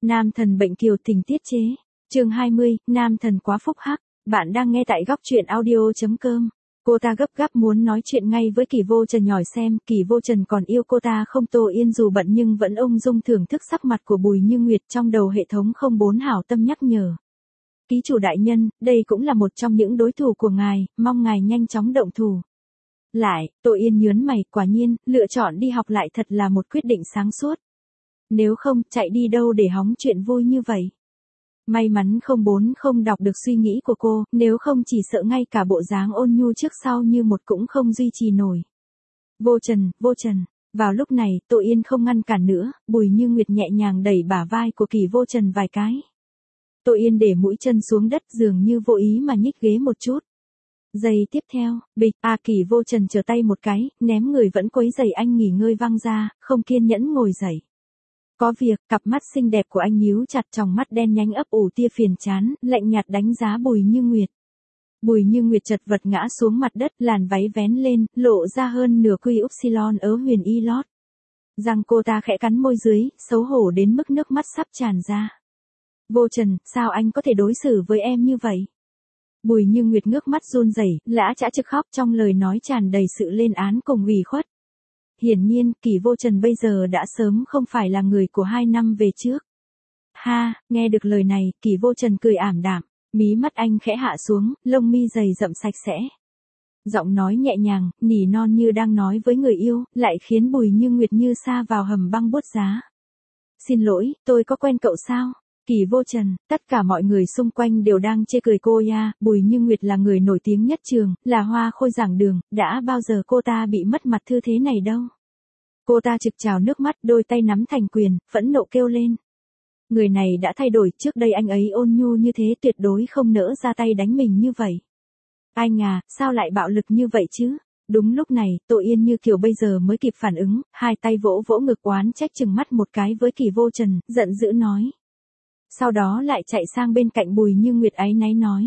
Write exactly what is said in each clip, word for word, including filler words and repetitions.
Nam thần bệnh kiều tình tiết chế. Chương hai mươi, nam thần quá phúc hắc. Bạn đang nghe tại góc truyện audio chấm com. Cô ta gấp gáp muốn nói chuyện ngay với Kỳ Vô Trần nhỏi xem Kỳ Vô Trần còn yêu cô ta không. Tô Yên dù bận nhưng vẫn ung dung thưởng thức sắc mặt của Bùi Như Nguyệt, trong đầu hệ thống không bốn hảo tâm nhắc nhở. Ký chủ đại nhân, đây cũng là một trong những đối thủ của ngài, mong ngài nhanh chóng động thủ. Lại, Tô Yên nhớn mày, quả nhiên, lựa chọn đi học lại thật là một quyết định sáng suốt. Nếu không, chạy đi đâu để hóng chuyện vui như vậy. May mắn không bốn không đọc được suy nghĩ của cô, nếu không chỉ sợ ngay cả bộ dáng ôn nhu trước sau như một cũng không duy trì nổi. Vô Trần, Vô Trần. Vào lúc này, Tô Yên không ngăn cản nữa, Bùi Như Nguyệt nhẹ nhàng đẩy bả vai của Kỳ Vô Trần vài cái. Tô Yên để mũi chân xuống đất dường như vô ý mà nhích ghế một chút. Giây tiếp theo, bịch, à Kỳ Vô Trần trở tay một cái, ném người vẫn quấy rầy anh nghỉ ngơi văng ra, không kiên nhẫn ngồi dậy. Có việc, cặp mắt xinh đẹp của anh nhíu chặt, tròng mắt đen nhánh ấp ủ tia phiền chán, lạnh nhạt đánh giá Bùi Như Nguyệt. Bùi Như Nguyệt chật vật ngã xuống mặt đất, làn váy vén lên, lộ ra hơn nửa quy upsilon ớ huyền y lót. Răng cô ta khẽ cắn môi dưới, xấu hổ đến mức nước mắt sắp tràn ra. Vô Trần, sao anh có thể đối xử với em như vậy? Bùi Như Nguyệt ngước mắt run rẩy, lã chã trực khóc, trong lời nói tràn đầy sự lên án cùng ủy khuất. Hiển nhiên, Kỳ Vô Trần bây giờ đã sớm không phải là người của hai năm về trước. Ha, nghe được lời này, Kỳ Vô Trần cười ảm đạm, mí mắt anh khẽ hạ xuống, lông mi dày rậm sạch sẽ. Giọng nói nhẹ nhàng, nỉ non như đang nói với người yêu, lại khiến Bùi Như Nguyệt như sa vào hầm băng buốt giá. Xin lỗi, tôi có quen cậu sao? Kỳ Vô Trần, tất cả mọi người xung quanh đều đang chê cười cô ya, Bùi Như Nguyệt là người nổi tiếng nhất trường, là hoa khôi giảng đường, đã bao giờ cô ta bị mất mặt thư thế này đâu. Cô ta trực trào nước mắt, đôi tay nắm thành quyền, phẫn nộ kêu lên. Người này đã thay đổi, trước đây anh ấy ôn nhu như thế tuyệt đối không nỡ ra tay đánh mình như vậy. Anh à, sao lại bạo lực như vậy chứ? Đúng lúc này, Tô Yên như kiểu bây giờ mới kịp phản ứng, hai tay vỗ vỗ ngực oán trách chừng mắt một cái với Kỳ Vô Trần, giận dữ nói. Sau đó lại chạy sang bên cạnh Bùi Như Nguyệt áy náy nói.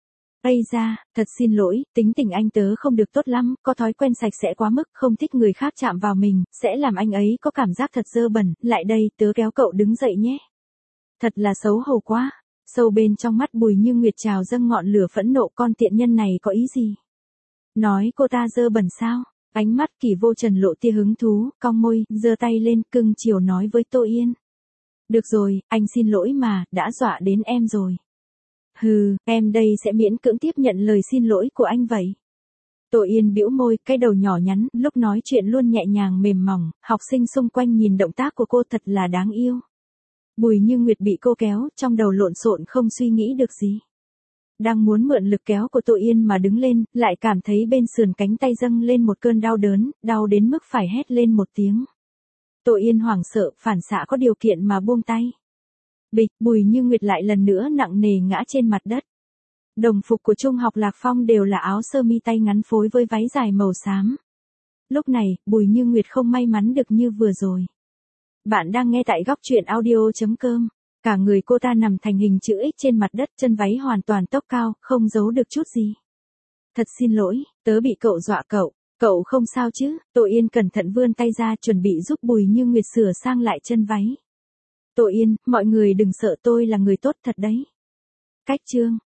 Ây da, thật xin lỗi, tính tình anh tớ không được tốt lắm, có thói quen sạch sẽ quá mức, không thích người khác chạm vào mình, sẽ làm anh ấy có cảm giác thật dơ bẩn, lại đây, tớ kéo cậu đứng dậy nhé. Thật là xấu hổ quá. Sâu bên trong mắt Bùi Như Nguyệt trào dâng ngọn lửa phẫn nộ, con tiện nhân này có ý gì? Nói cô ta dơ bẩn sao? Ánh mắt Kỳ Vô Trần lộ tia hứng thú, cong môi, giơ tay lên, cưng chiều nói với Tô Yên. Được rồi, anh xin lỗi mà, đã dọa đến em rồi. Hừ, em đây sẽ miễn cưỡng tiếp nhận lời xin lỗi của anh vậy. Tô Yên bĩu môi, cái đầu nhỏ nhắn, lúc nói chuyện luôn nhẹ nhàng mềm mỏng, học sinh xung quanh nhìn động tác của cô thật là đáng yêu. Bùi Như Nguyệt bị cô kéo, trong đầu lộn xộn không suy nghĩ được gì. Đang muốn mượn lực kéo của Tô Yên mà đứng lên, lại cảm thấy bên sườn cánh tay dâng lên một cơn đau đớn, đau đến mức phải hét lên một tiếng. Tô Yên hoảng sợ, phản xạ có điều kiện mà buông tay. Bịch, Bùi Như Nguyệt lại lần nữa nặng nề ngã trên mặt đất. Đồng phục của Trung học Lạc Phong đều là áo sơ mi tay ngắn phối với váy dài màu xám. Lúc này, Bùi Như Nguyệt không may mắn được như vừa rồi. Bạn đang nghe tại góc truyện audio chấm com. Cả người cô ta nằm thành hình chữ X trên mặt đất, chân váy hoàn toàn tốc cao, không giấu được chút gì. Thật xin lỗi, tớ bị cậu dọa cậu. Cậu không sao chứ? Tô Yên cẩn thận vươn tay ra chuẩn bị giúp Bùi Như Nguyệt sửa sang lại chân váy. Tô Yên, mọi người đừng sợ, tôi là người tốt thật đấy. Cách chương.